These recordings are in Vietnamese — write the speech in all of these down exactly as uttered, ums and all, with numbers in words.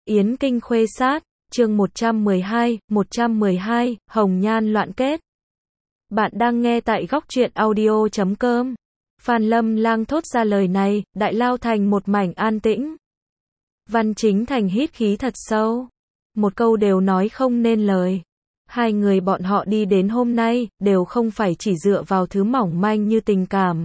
Yến Kinh Khuê Sát, chương một trăm mười hai, một trăm mười hai, Hồng Nhan loạn kết. Bạn đang nghe tại góc truyện audio chấm com. Phan Lâm Lang thốt ra lời này, đại lao thành một mảnh an tĩnh. Văn Chính Thành hít khí thật sâu. Một câu đều nói không nên lời. Hai người bọn họ đi đến hôm nay, đều không phải chỉ dựa vào thứ mỏng manh như tình cảm.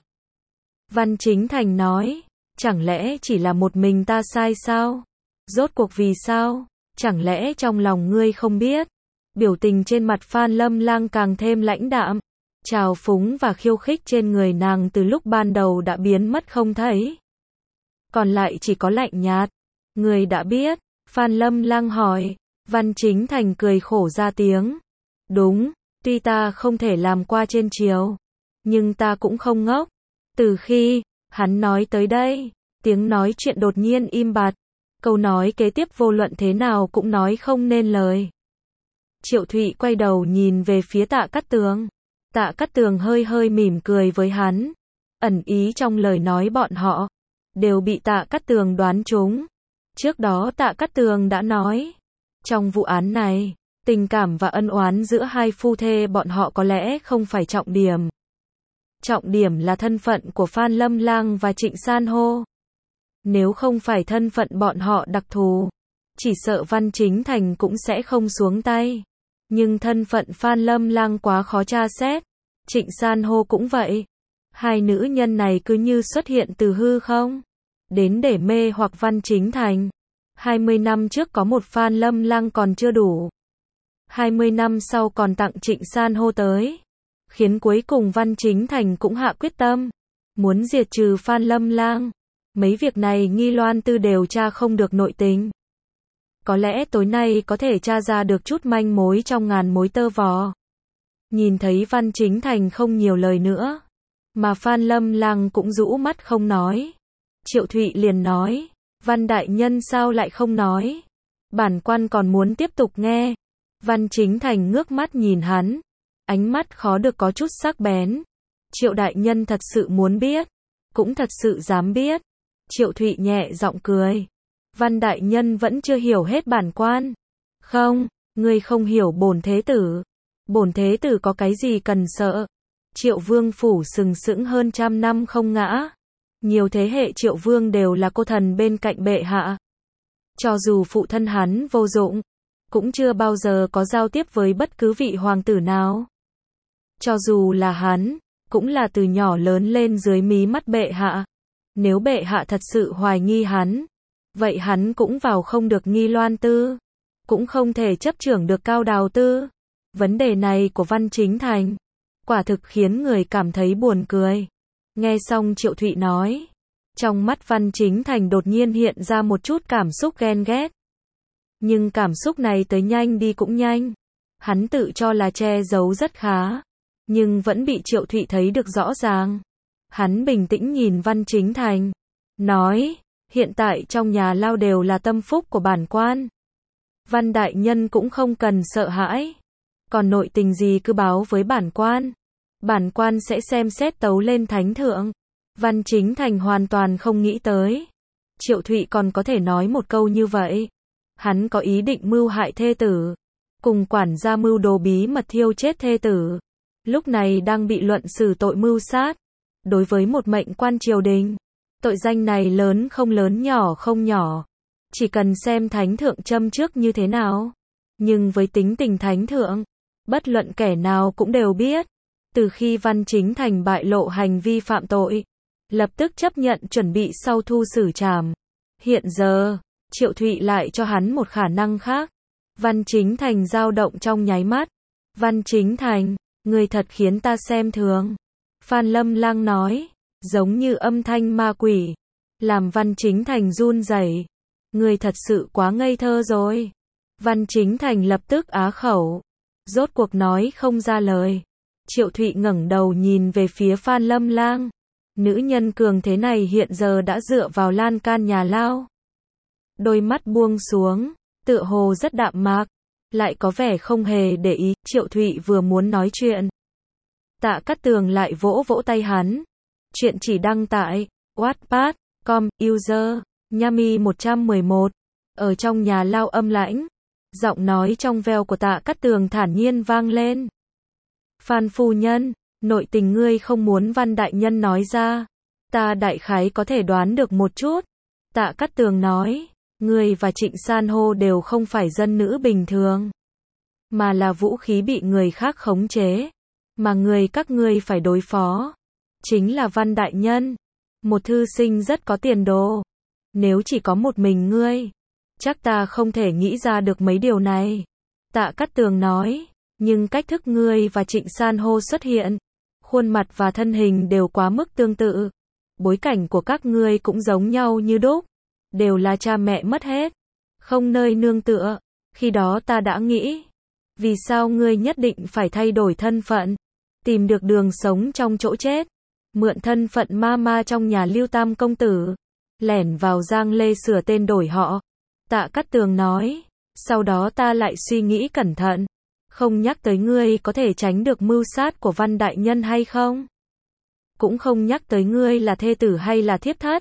Văn Chính Thành nói, chẳng lẽ chỉ là một mình ta sai sao? Rốt cuộc vì sao? Chẳng lẽ trong lòng ngươi không biết? Biểu tình trên mặt Phan Lâm Lang càng thêm lãnh đạm. Trào phúng và khiêu khích trên người nàng từ lúc ban đầu đã biến mất không thấy. Còn lại chỉ có lạnh nhạt. Ngươi đã biết? Phan Lâm Lang hỏi. Văn Chính Thành cười khổ ra tiếng. Đúng, tuy ta không thể làm qua trên chiếu, nhưng ta cũng không ngốc. Từ khi hắn nói tới đây, tiếng nói chuyện đột nhiên im bặt. Câu nói kế tiếp vô luận thế nào cũng nói không nên lời. Triệu Thụy quay đầu nhìn về phía Tạ Cát Tường. Tạ Cát Tường hơi hơi mỉm cười với hắn. Ẩn ý trong lời nói bọn họ đều bị Tạ Cát Tường đoán trúng. Trước đó Tạ Cát Tường đã nói, trong vụ án này, tình cảm và ân oán giữa hai phu thê bọn họ có lẽ không phải trọng điểm. Trọng điểm là thân phận của Phan Lâm Lang và Trịnh San Hô. Nếu không phải thân phận bọn họ đặc thù, chỉ sợ Văn Chính Thành cũng sẽ không xuống tay. Nhưng thân phận Phan Lâm Lang quá khó tra xét. Trịnh San Hô cũng vậy. Hai nữ nhân này cứ như xuất hiện từ hư không, đến để mê hoặc Văn Chính Thành. hai mươi năm trước có một Phan Lâm Lang còn chưa đủ. hai mươi năm sau còn tặng Trịnh San Hô tới. Khiến cuối cùng Văn Chính Thành cũng hạ quyết tâm, muốn diệt trừ Phan Lâm Lang. Mấy việc này Nghi Loan Tư đều tra không được nội tình. Có lẽ tối nay có thể tra ra được chút manh mối trong ngàn mối tơ vò. Nhìn thấy Văn Chính Thành không nhiều lời nữa, mà Phan Lâm Lang cũng rũ mắt không nói. Triệu Thụy liền nói, Văn đại nhân sao lại không nói? Bản quan còn muốn tiếp tục nghe. Văn Chính Thành ngước mắt nhìn hắn, ánh mắt khó được có chút sắc bén. Triệu đại nhân thật sự muốn biết, cũng thật sự dám biết. Triệu Thụy nhẹ giọng cười. Văn đại nhân vẫn chưa hiểu hết bản quan. Không, ngươi không hiểu bổn thế tử. Bổn thế tử có cái gì cần sợ? Triệu vương phủ sừng sững hơn trăm năm không ngã. Nhiều thế hệ Triệu vương đều là cô thần bên cạnh bệ hạ. Cho dù phụ thân hắn vô dụng, cũng chưa bao giờ có giao tiếp với bất cứ vị hoàng tử nào. Cho dù là hắn, cũng là từ nhỏ lớn lên dưới mí mắt bệ hạ. Nếu bệ hạ thật sự hoài nghi hắn, vậy hắn cũng vào không được Nghi Loan Tư, cũng không thể chấp trưởng được Cao Đào Tư. Vấn đề này của Văn Chính Thành, quả thực khiến người cảm thấy buồn cười. Nghe xong Triệu Thụy nói, trong mắt Văn Chính Thành đột nhiên hiện ra một chút cảm xúc ghen ghét. Nhưng cảm xúc này tới nhanh đi cũng nhanh. Hắn tự cho là che giấu rất khá, nhưng vẫn bị Triệu Thụy thấy được rõ ràng. Hắn bình tĩnh nhìn Văn Chính Thành, nói, hiện tại trong nhà lao đều là tâm phúc của bản quan. Văn đại nhân cũng không cần sợ hãi. Còn nội tình gì cứ báo với bản quan. Bản quan sẽ xem xét tấu lên thánh thượng. Văn Chính Thành hoàn toàn không nghĩ tới. Triệu Thụy còn có thể nói một câu như vậy. Hắn có ý định mưu hại thê tử. Cùng quản gia mưu đồ bí mật thiêu chết thê tử. Lúc này đang bị luận xử tội mưu sát. Đối với một mệnh quan triều đình, tội danh này lớn không lớn nhỏ không nhỏ. Chỉ cần xem thánh thượng châm trước như thế nào. Nhưng với tính tình thánh thượng, bất luận kẻ nào cũng đều biết. Từ khi Văn Chính Thành bại lộ hành vi phạm tội, lập tức chấp nhận chuẩn bị sau thu xử trảm. Hiện giờ, Triệu Thụy lại cho hắn một khả năng khác. Văn Chính Thành dao động trong nháy mắt. Văn Chính Thành, người thật khiến ta xem thường. Phan Lâm Lang nói, giống như âm thanh ma quỷ, làm Văn Chính Thành run rẩy. Người thật sự quá ngây thơ rồi. Văn Chính Thành lập tức á khẩu, rốt cuộc nói không ra lời. Triệu Thụy ngẩng đầu nhìn về phía Phan Lâm Lang. Nữ nhân cường thế này hiện giờ đã dựa vào lan can nhà lao. Đôi mắt buông xuống, tựa hồ rất đạm mạc, lại có vẻ không hề để ý. Triệu Thụy vừa muốn nói chuyện, Tạ Cát Tường lại vỗ vỗ tay hắn. Chuyện chỉ đăng tại Wattpad chấm com, user Nhami một trăm mười một. Ở trong nhà lao âm lãnh, giọng nói trong veo của Tạ Cát Tường thản nhiên vang lên. Phan phu nhân, nội tình ngươi không muốn Văn đại nhân nói ra, ta đại khái có thể đoán được một chút. Tạ Cát Tường nói, ngươi và Trịnh San hô đều không phải dân nữ bình thường, mà là vũ khí bị người khác khống chế, mà người các ngươi phải đối phó chính là Văn đại nhân, một thư sinh rất có tiền đồ. Nếu chỉ có một mình ngươi, chắc ta không thể nghĩ ra được mấy điều này. Tạ Cát Tường nói, nhưng cách thức ngươi và Trịnh San hô xuất hiện, khuôn mặt và thân hình đều quá mức tương tự. Bối cảnh của các ngươi cũng giống nhau như đúc, đều là cha mẹ mất hết, không nơi nương tựa. Khi đó ta đã nghĩ, vì sao ngươi nhất định phải thay đổi thân phận, tìm được đường sống trong chỗ chết, mượn thân phận ma ma trong nhà Lưu Tam công tử, lẻn vào Giang Lê sửa tên đổi họ. Tạ Cát Tường nói, sau đó ta lại suy nghĩ cẩn thận, không nhắc tới ngươi có thể tránh được mưu sát của Văn đại nhân hay không, cũng không nhắc tới ngươi là thê tử hay là thiếp thất.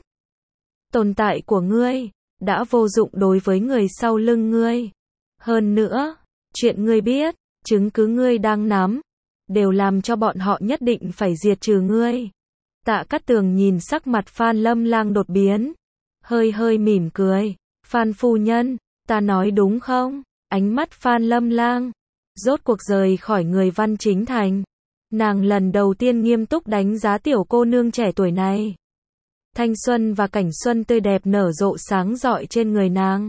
Tồn tại của ngươi đã vô dụng đối với người sau lưng ngươi. Hơn nữa, chuyện ngươi biết, chứng cứ ngươi đang nắm, đều làm cho bọn họ nhất định phải diệt trừ ngươi. Tạ Cát Tường nhìn sắc mặt Phan Lâm Lang đột biến, hơi hơi mỉm cười. Phan phu nhân, ta nói đúng không? Ánh mắt Phan Lâm Lang rốt cuộc rời khỏi người Văn Chính Thành. Nàng lần đầu tiên nghiêm túc đánh giá tiểu cô nương trẻ tuổi này. Thanh xuân và cảnh xuân tươi đẹp nở rộ sáng rọi trên người nàng.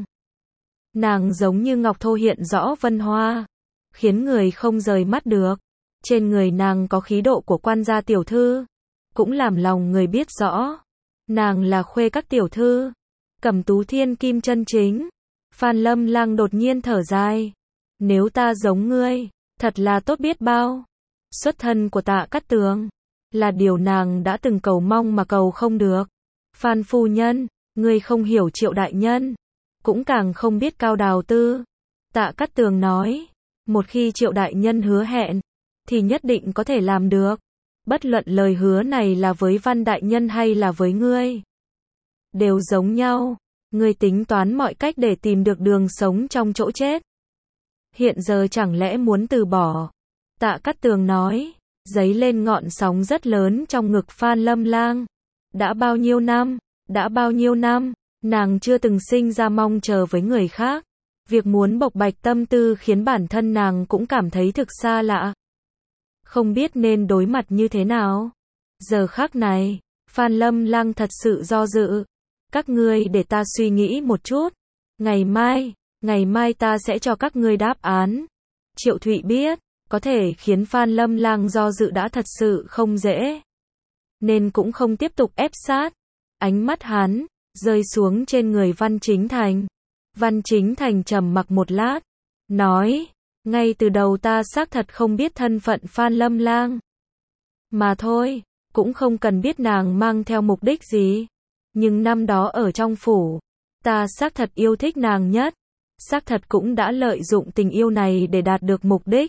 Nàng giống như ngọc thô hiện rõ vân hoa, khiến người không rời mắt được. Trên người nàng có khí độ của quan gia tiểu thư, cũng làm lòng người biết rõ. Nàng là khuê các tiểu thư, Cẩm Tú thiên kim chân chính. Phan Lâm Lang đột nhiên thở dài. Nếu ta giống ngươi, thật là tốt biết bao. Xuất thân của Tạ Cát Tường là điều nàng đã từng cầu mong mà cầu không được. Phan phu nhân, ngươi không hiểu Triệu đại nhân, cũng càng không biết Cao Đào Tư. Tạ Cát Tường nói, một khi Triệu đại nhân hứa hẹn, thì nhất định có thể làm được. Bất luận lời hứa này là với Văn đại nhân hay là với ngươi, đều giống nhau. Ngươi tính toán mọi cách để tìm được đường sống trong chỗ chết. Hiện giờ chẳng lẽ muốn từ bỏ? Tạ Cát Tường nói, dấy lên ngọn sóng rất lớn trong ngực Phan Lâm Lang. Đã bao nhiêu năm, đã bao nhiêu năm, nàng chưa từng sinh ra mong chờ với người khác. Việc muốn bộc bạch tâm tư khiến bản thân nàng cũng cảm thấy thực xa lạ. Không biết nên đối mặt như thế nào. Giờ khắc này, Phan Lâm Lang thật sự do dự. Các ngươi để ta suy nghĩ một chút. Ngày mai, ngày mai ta sẽ cho các ngươi đáp án. Triệu Thụy biết, có thể khiến Phan Lâm Lang do dự đã thật sự không dễ, nên cũng không tiếp tục ép sát. Ánh mắt hắn rơi xuống trên người Văn Chính Thành. Văn Chính Thành trầm mặc một lát, nói, ngay từ đầu ta xác thật không biết thân phận Phan Lâm Lang. Mà thôi, cũng không cần biết nàng mang theo mục đích gì. Nhưng năm đó ở trong phủ, ta xác thật yêu thích nàng nhất. Xác thật cũng đã lợi dụng tình yêu này để đạt được mục đích.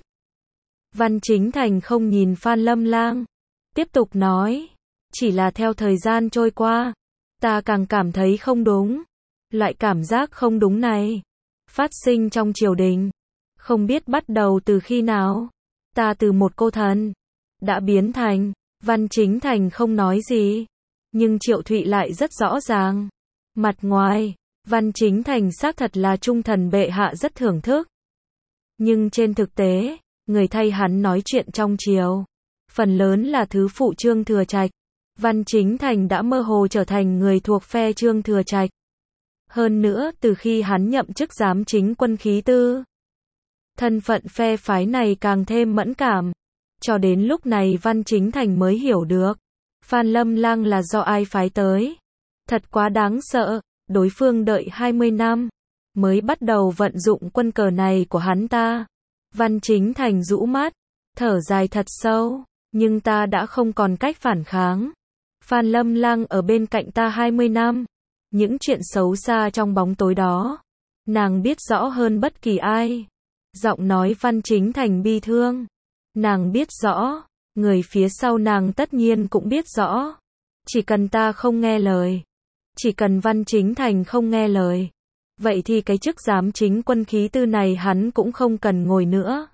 Văn Chính Thành không nhìn Phan Lâm Lang, tiếp tục nói, chỉ là theo thời gian trôi qua, ta càng cảm thấy không đúng. Loại cảm giác không đúng này phát sinh trong triều đình, không biết bắt đầu từ khi nào. Ta từ một cô thần đã biến thành. Văn Chính Thành không nói gì, nhưng Triệu Thụy lại rất rõ ràng. Mặt ngoài, Văn Chính Thành xác thật là trung thần bệ hạ rất thưởng thức, nhưng trên thực tế, người thay hắn nói chuyện trong triều, phần lớn là thứ phụ Trương Thừa Trạch. Văn Chính Thành đã mơ hồ trở thành người thuộc phe Trương Thừa Trạch. Hơn nữa, từ khi hắn nhậm chức giám chính quân khí tư, thân phận phe phái này càng thêm mẫn cảm. Cho đến lúc này Văn Chính Thành mới hiểu được, Phan Lâm Lang là do ai phái tới. Thật quá đáng sợ, đối phương đợi hai mươi năm, mới bắt đầu vận dụng quân cờ này của hắn ta. Văn Chính Thành rũ mắt, thở dài thật sâu, nhưng ta đã không còn cách phản kháng. Phan Lâm Lang ở bên cạnh ta hai mươi năm, những chuyện xấu xa trong bóng tối đó, nàng biết rõ hơn bất kỳ ai. Giọng nói Văn Chính Thành bi thương. Nàng biết rõ, người phía sau nàng tất nhiên cũng biết rõ. Chỉ cần ta không nghe lời, chỉ cần Văn Chính Thành không nghe lời, vậy thì cái chức giám chính quân khí tư này hắn cũng không cần ngồi nữa.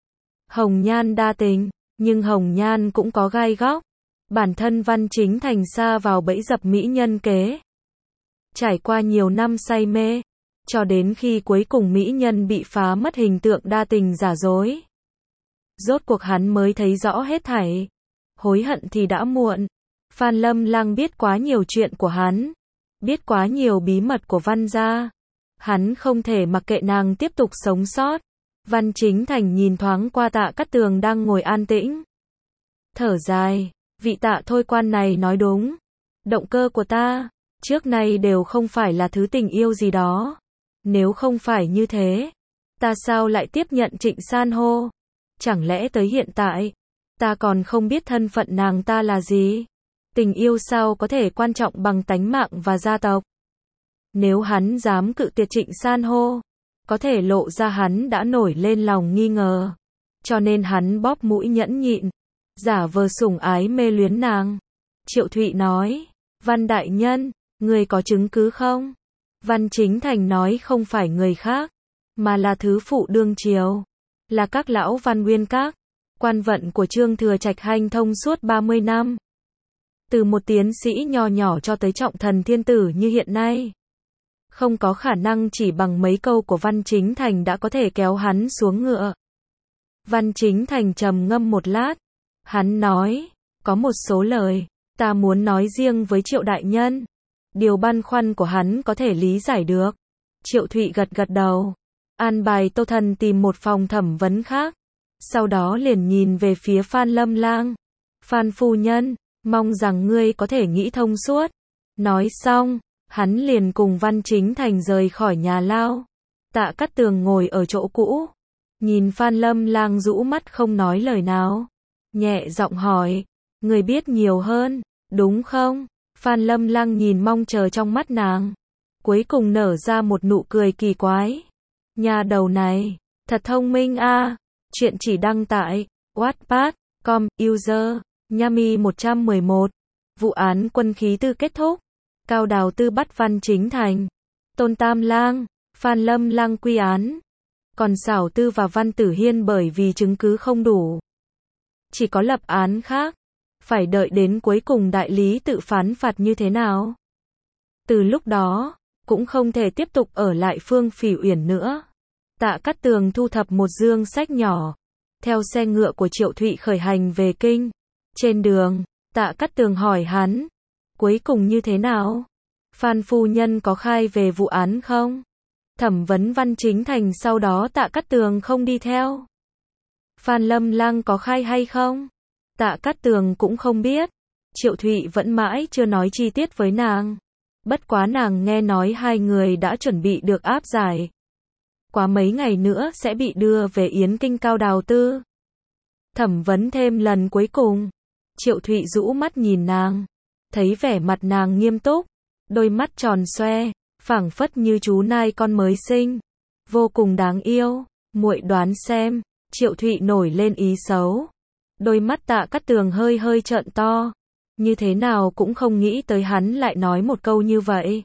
Hồng Nhan đa tình, nhưng Hồng Nhan cũng có gai góc. Bản thân Văn Chính Thành sa vào bẫy dập mỹ nhân kế. Trải qua nhiều năm say mê, cho đến khi cuối cùng mỹ nhân bị phá mất hình tượng đa tình giả dối. Rốt cuộc hắn mới thấy rõ hết thảy. Hối hận thì đã muộn. Phan Lâm Lang biết quá nhiều chuyện của hắn, biết quá nhiều bí mật của Văn gia. Hắn không thể mặc kệ nàng tiếp tục sống sót. Văn Chính Thành nhìn thoáng qua Tạ Cát Tường đang ngồi an tĩnh. Thở dài, vị Tạ thôi quan này nói đúng. Động cơ của ta, trước nay đều không phải là thứ tình yêu gì đó. Nếu không phải như thế, ta sao lại tiếp nhận Trịnh San hô? Chẳng lẽ tới hiện tại, ta còn không biết thân phận nàng ta là gì? Tình yêu sao có thể quan trọng bằng tánh mạng và gia tộc? Nếu hắn dám cự tuyệt Trịnh San hô, có thể lộ ra hắn đã nổi lên lòng nghi ngờ. Cho nên hắn bóp mũi nhẫn nhịn, giả vờ sủng ái mê luyến nàng. Triệu Thụy nói, Văn đại nhân, người có chứng cứ không? Văn Chính Thành nói không phải người khác, mà là thứ phụ đương triều, là các lão Văn Nguyên Các. Quan vận của Trương Thừa Trạch hanh thông suốt ba mươi năm. Từ một tiến sĩ nho nhỏ cho tới trọng thần thiên tử như hiện nay. Không có khả năng chỉ bằng mấy câu của Văn Chính Thành đã có thể kéo hắn xuống ngựa. Văn Chính Thành trầm ngâm một lát. Hắn nói, có một số lời, ta muốn nói riêng với Triệu đại nhân. Điều băn khoăn của hắn có thể lý giải được. Triệu Thụy gật gật đầu. An bài Tô Thần tìm một phòng thẩm vấn khác. Sau đó liền nhìn về phía Phan Lâm Lang. Phan phu nhân, mong rằng ngươi có thể nghĩ thông suốt. Nói xong, hắn liền cùng Văn Chính Thành rời khỏi nhà lao. Tạ Cát Tường ngồi ở chỗ cũ, nhìn Phan Lâm Lang rũ mắt không nói lời nào. Nhẹ giọng hỏi, người biết nhiều hơn, đúng không? Phan Lâm Lang nhìn mong chờ trong mắt nàng. Cuối cùng nở ra một nụ cười kỳ quái. Nhà đầu này, thật thông minh a. À. Chuyện chỉ đăng tại wattpad chấm com, user, Nhami một trăm mười một. Vụ án quân khí tư kết thúc. Cao Đào Tư bắt Văn Chính Thành. Tôn Tam Lang, Phan Lâm Lang quy án. Còn Xảo Tư và Văn Tử Hiên bởi vì chứng cứ không đủ, chỉ có lập án khác. Phải đợi đến cuối cùng đại lý tự phán phạt như thế nào. Từ lúc đó, cũng không thể tiếp tục ở lại Phương Phỉ Uyển nữa. Tạ Cát Tường thu thập một dương sách nhỏ, theo xe ngựa của Triệu Thụy khởi hành về kinh. Trên đường, Tạ Cát Tường hỏi hắn, cuối cùng như thế nào? Phan phu nhân có khai về vụ án không? Thẩm vấn Văn Chính Thành sau đó Tạ Cát Tường không đi theo. Phan Lâm Lang có khai hay không? Tạ Cát Tường cũng không biết. Triệu Thụy vẫn mãi chưa nói chi tiết với nàng. Bất quá nàng nghe nói hai người đã chuẩn bị được áp giải. Quá mấy ngày nữa sẽ bị đưa về Yến Kinh Cao Đào Tư. Thẩm vấn thêm lần cuối cùng. Triệu Thụy rũ mắt nhìn nàng. Thấy vẻ mặt nàng nghiêm túc. Đôi mắt tròn xoe, phảng phất như chú nai con mới sinh. Vô cùng đáng yêu. Muội đoán xem. Triệu Thụy nổi lên ý xấu. Đôi mắt Tạ Cát Tường hơi hơi trợn to. Như thế nào cũng không nghĩ tới hắn lại nói một câu như vậy.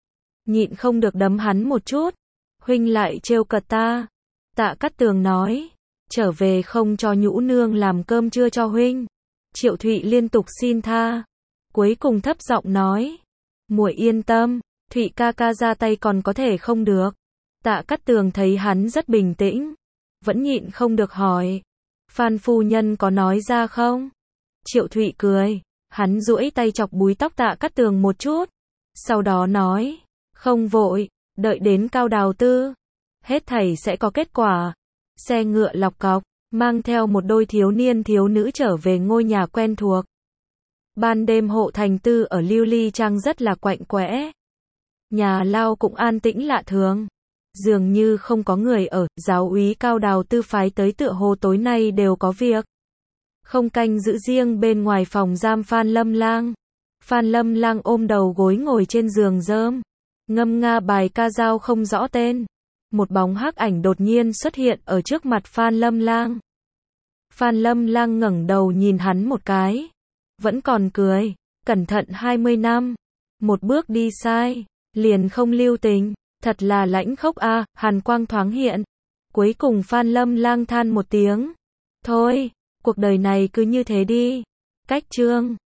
Nhịn không được đấm hắn một chút. Huynh lại trêu cợt ta. Tạ Cát Tường nói. Trở về không cho nhũ nương làm cơm trưa cho huynh. Triệu Thụy liên tục xin tha. Cuối cùng thấp giọng nói. Muội yên tâm, Thụy ca ca ra tay còn có thể không được. Tạ Cát Tường thấy hắn rất bình tĩnh. Vẫn nhịn không được hỏi. Phan phu nhân có nói ra không? Triệu Thụy cười. Hắn duỗi tay chọc búi tóc Tạ Cát Tường một chút. Sau đó nói. Không vội, đợi đến Cao Đào Tư. Hết thảy sẽ có kết quả. Xe ngựa lọc cọc, mang theo một đôi thiếu niên thiếu nữ trở về ngôi nhà quen thuộc. Ban đêm Hộ Thành Tư ở Lưu Ly Trang rất là quạnh quẽ. Nhà lao cũng an tĩnh lạ thường. Dường như không có người ở, giáo úy Cao Đào Tư phái tới tựa hồ tối nay đều có việc. Không canh giữ riêng bên ngoài phòng giam Phan Lâm Lang. Phan Lâm Lang ôm đầu gối ngồi trên giường rơm, ngâm nga bài ca dao không rõ tên. Một bóng hắc ảnh đột nhiên xuất hiện ở trước mặt Phan Lâm Lang. Phan Lâm Lang ngẩng đầu nhìn hắn một cái, vẫn còn cười, cẩn thận hai mươi năm, một bước đi sai, liền không lưu tình. Thật là lãnh khốc a, hàn quang thoáng hiện. Cuối cùng Phan Lâm lang than một tiếng. Thôi, cuộc đời này cứ như thế đi. Cách chương